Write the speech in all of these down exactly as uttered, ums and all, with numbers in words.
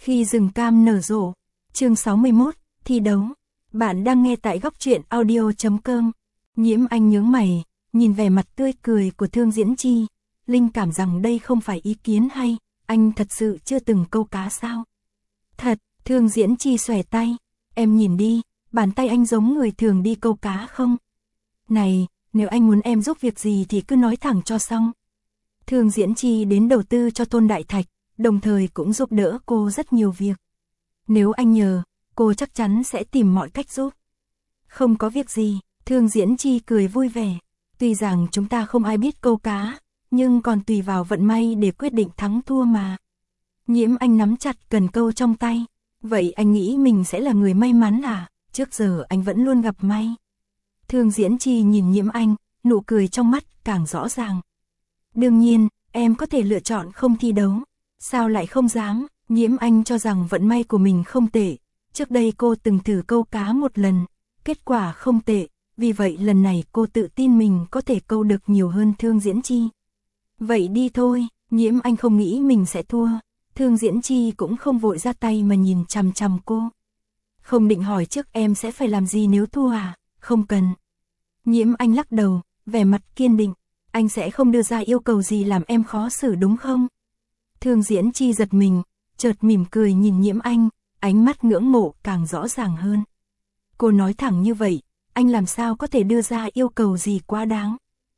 Khi rừng cam nở rộ. Chương sáu mươi mốt, thi đấu. Bạn đang nghe tại góc truyện audio chấm com. Nhiễm Anh nhướng mày, nhìn vẻ mặt tươi cười của Thương Diễn Chi, linh cảm rằng đây không phải ý kiến hay, anh thật sự chưa từng câu cá sao? Thật, Thương Diễn Chi xòe tay, em nhìn đi, bàn tay anh giống người thường đi câu cá không? Này, nếu anh muốn em giúp việc gì thì cứ nói thẳng cho xong. Thương Diễn Chi đến đầu tư cho thôn Đại Thạch, đồng thời cũng giúp đỡ cô rất nhiều việc. Nếu anh nhờ, cô chắc chắn sẽ tìm mọi cách giúp. Không có việc gì, Thương Diễn Chi cười vui vẻ. Tuy rằng chúng ta không ai biết câu cá, nhưng còn tùy vào vận may để quyết định thắng thua mà. Nhiễm Anh nắm chặt cần câu trong tay. Vậy anh nghĩ mình sẽ là người may mắn à? Trước giờ anh vẫn luôn gặp may. Thương Diễn Chi nhìn Nhiễm Anh, nụ cười trong mắt càng rõ ràng. Đương nhiên, em có thể lựa chọn không thi đấu. Sao lại không dám? Nhiễm Anh cho rằng vận may của mình không tệ. Trước đây cô từng thử câu cá một lần, kết quả không tệ. Vì vậy lần này cô tự tin mình có thể câu được nhiều hơn Thương Diễn Chi. Vậy đi thôi, Nhiễm Anh không nghĩ mình sẽ thua. Thương Diễn Chi cũng không vội ra tay mà nhìn chằm chằm cô. Không định hỏi trước em sẽ phải làm gì nếu thua à? Không cần. Nhiễm Anh lắc đầu, vẻ mặt kiên định. Anh sẽ không đưa ra yêu cầu gì làm em khó xử đúng không? Thương Diễn Chi giật mình, chợt mỉm cười nhìn Nhiễm Anh, ánh mắt ngưỡng mộ càng rõ ràng hơn. Cô nói thẳng như vậy, anh làm sao có thể đưa ra yêu cầu gì quá đáng?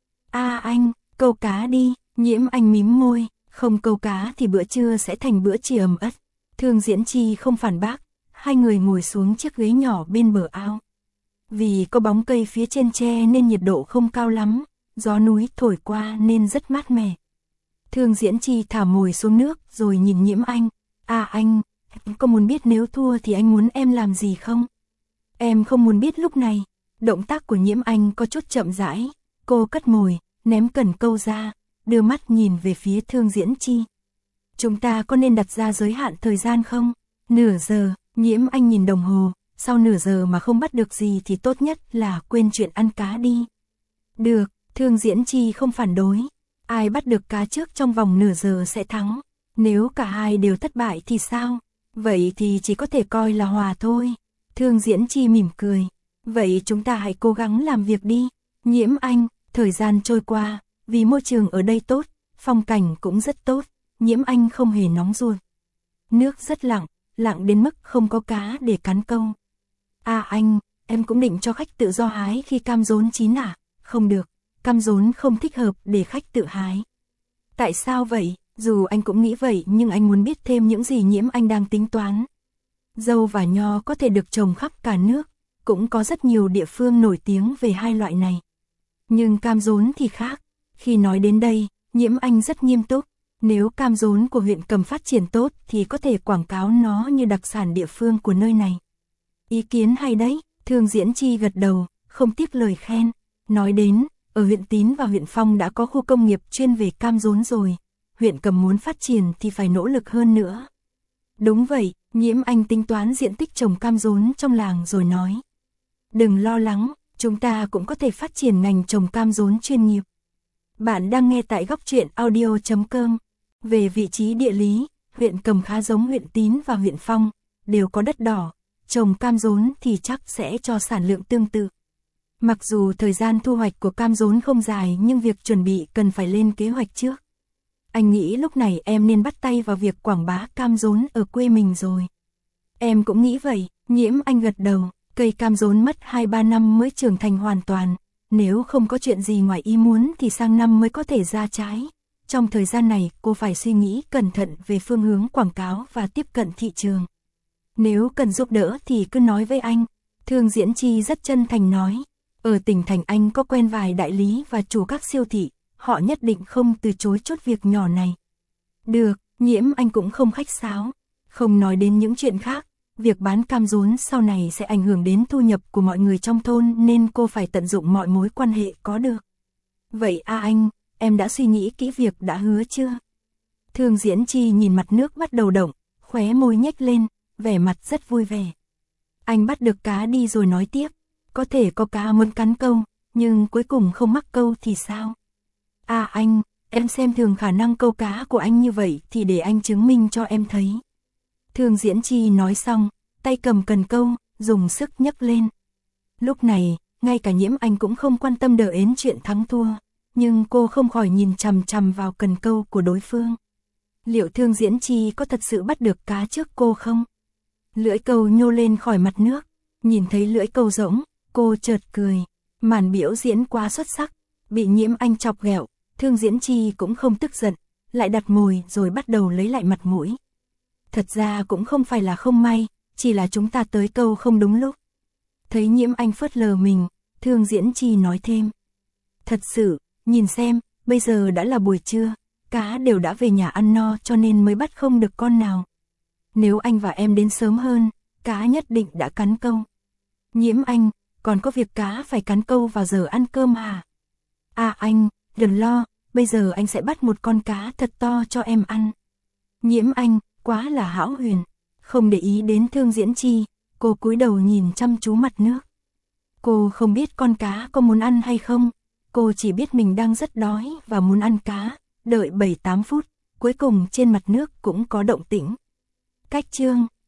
À anh, câu cá đi, Nhiễm Anh mím môi, không câu cá thì bữa trưa sẽ thành bữa trì ẩm ất. Thương Diễn Chi không phản bác, hai người ngồi xuống chiếc ghế nhỏ bên bờ ao. Vì có bóng cây phía trên tre nên nhiệt độ không cao lắm, gió núi thổi qua nên rất mát mẻ. Thương Diễn Chi thả mồi xuống nước rồi nhìn Nhiễm Anh. À anh, em có muốn biết nếu thua thì anh muốn em làm gì không? Em không muốn biết lúc này. Động tác của Nhiễm Anh có chút chậm rãi. Cô cất mồi, ném cần câu ra, đưa mắt nhìn về phía Thương Diễn Chi. Chúng ta có nên đặt ra giới hạn thời gian không? Nửa giờ, Nhiễm Anh nhìn đồng hồ. Sau nửa giờ mà không bắt được gì thì tốt nhất là quên chuyện ăn cá đi. Được, Thương Diễn Chi không phản đối. Ai bắt được cá trước trong vòng nửa giờ sẽ thắng. Nếu cả hai đều thất bại thì sao? Vậy thì chỉ có thể coi là hòa thôi. Thương Diễn Chi mỉm cười. Vậy chúng ta hãy cố gắng làm việc đi. Nhiễm Anh, thời gian trôi qua, vì môi trường ở đây tốt, phong cảnh cũng rất tốt, Nhiễm Anh không hề nóng ruột. Nước rất lặng, lặng đến mức không có cá để cắn câu. À anh, em cũng định cho khách tự do hái khi cam rốn chín à? Không được, cam rốn không thích hợp để khách tự hái. Tại sao vậy? Dù anh cũng nghĩ vậy nhưng anh muốn biết thêm những gì Nhiễm Anh đang tính toán. Dâu và nho có thể được trồng khắp cả nước, cũng có rất nhiều địa phương nổi tiếng về hai loại này. Nhưng cam rốn thì khác. Khi nói đến đây, Nhiễm Anh rất nghiêm túc. Nếu cam rốn của huyện Cầm phát triển tốt thì có thể quảng cáo nó như đặc sản địa phương của nơi này. Ý kiến hay đấy, Thương Diễn Chi gật đầu, không tiếc lời khen. Nói đến, ở huyện Tín và huyện Phong đã có khu công nghiệp chuyên về cam rốn rồi. Huyện Cầm muốn phát triển thì phải nỗ lực hơn nữa. Đúng vậy, Nhiễm Anh tính toán diện tích trồng cam rốn trong làng rồi nói. Đừng lo lắng, chúng ta cũng có thể phát triển ngành trồng cam rốn chuyên nghiệp. Bạn đang nghe tại góc truyện audio chấm com. Về vị trí địa lý, huyện Cầm khá giống huyện Tín và huyện Phong, đều có đất đỏ, trồng cam rốn thì chắc sẽ cho sản lượng tương tự. Mặc dù thời gian thu hoạch của cam rốn không dài nhưng việc chuẩn bị cần phải lên kế hoạch trước. Anh nghĩ lúc này em nên bắt tay vào việc quảng bá cam rốn ở quê mình rồi. Em cũng nghĩ vậy, Nhiễm Anh gật đầu, cây cam rốn mất hai ba năm mới trưởng thành hoàn toàn. Nếu không có chuyện gì ngoài ý muốn thì sang năm mới có thể ra trái. Trong thời gian này cô phải suy nghĩ cẩn thận về phương hướng quảng cáo và tiếp cận thị trường. Nếu cần giúp đỡ thì cứ nói với anh. Thương Diễn Chi rất chân thành nói. Ở tỉnh thành anh có quen vài đại lý và chủ các siêu thị. Họ nhất định không từ chối chút việc nhỏ này. Được, Nhiễm Anh cũng không khách sáo. Không nói đến những chuyện khác. Việc bán cam rốn sau này sẽ ảnh hưởng đến thu nhập của mọi người trong thôn nên cô phải tận dụng mọi mối quan hệ có được. Vậy à anh, em đã suy nghĩ kỹ việc đã hứa chưa? Thương Diễn Chi nhìn mặt nước bắt đầu động, khóe môi nhếch lên, vẻ mặt rất vui vẻ. Anh bắt được cá đi rồi nói tiếp. Có thể có cá muốn cắn câu, nhưng cuối cùng không mắc câu thì sao? À anh, em xem thường khả năng câu cá của anh như vậy thì để anh chứng minh cho em thấy. Thương Diễn Chi nói xong, tay cầm cần câu, dùng sức nhấc lên. Lúc này, ngay cả Nhiễm Anh cũng không quan tâm đờ ến chuyện thắng thua, nhưng cô không khỏi nhìn chằm chằm vào cần câu của đối phương. Liệu Thương Diễn Chi có thật sự bắt được cá trước cô không? Lưỡi câu nhô lên khỏi mặt nước, nhìn thấy lưỡi câu rỗng, cô chợt cười. Màn biểu diễn quá xuất sắc, bị Nhiễm Anh chọc ghẹo, Thương Diễn Chi cũng không tức giận, lại đặt mồi rồi bắt đầu lấy lại mặt mũi. Thật ra cũng không phải là không may, chỉ là chúng ta tới câu không đúng lúc. Thấy Nhiễm Anh phớt lờ mình, Thương Diễn Chi nói thêm. Thật sự, nhìn xem, bây giờ đã là buổi trưa, cá đều đã về nhà ăn no cho nên mới bắt không được con nào. Nếu anh và em đến sớm hơn, cá nhất định đã cắn câu. Nhiễm Anh, còn có việc cá phải cắn câu vào giờ ăn cơm hả? À anh, đừng lo, bây giờ anh sẽ bắt một con cá thật to cho em ăn. Nhiễm Anh, quá là hão huyền, không để ý đến Thương Diễn Chi, cô cúi đầu nhìn chăm chú mặt nước. Cô không biết con cá có muốn ăn hay không, cô chỉ biết mình đang rất đói và muốn ăn cá, đợi bảy tám phút, cuối cùng trên mặt nước cũng có động tĩnh. Cách chương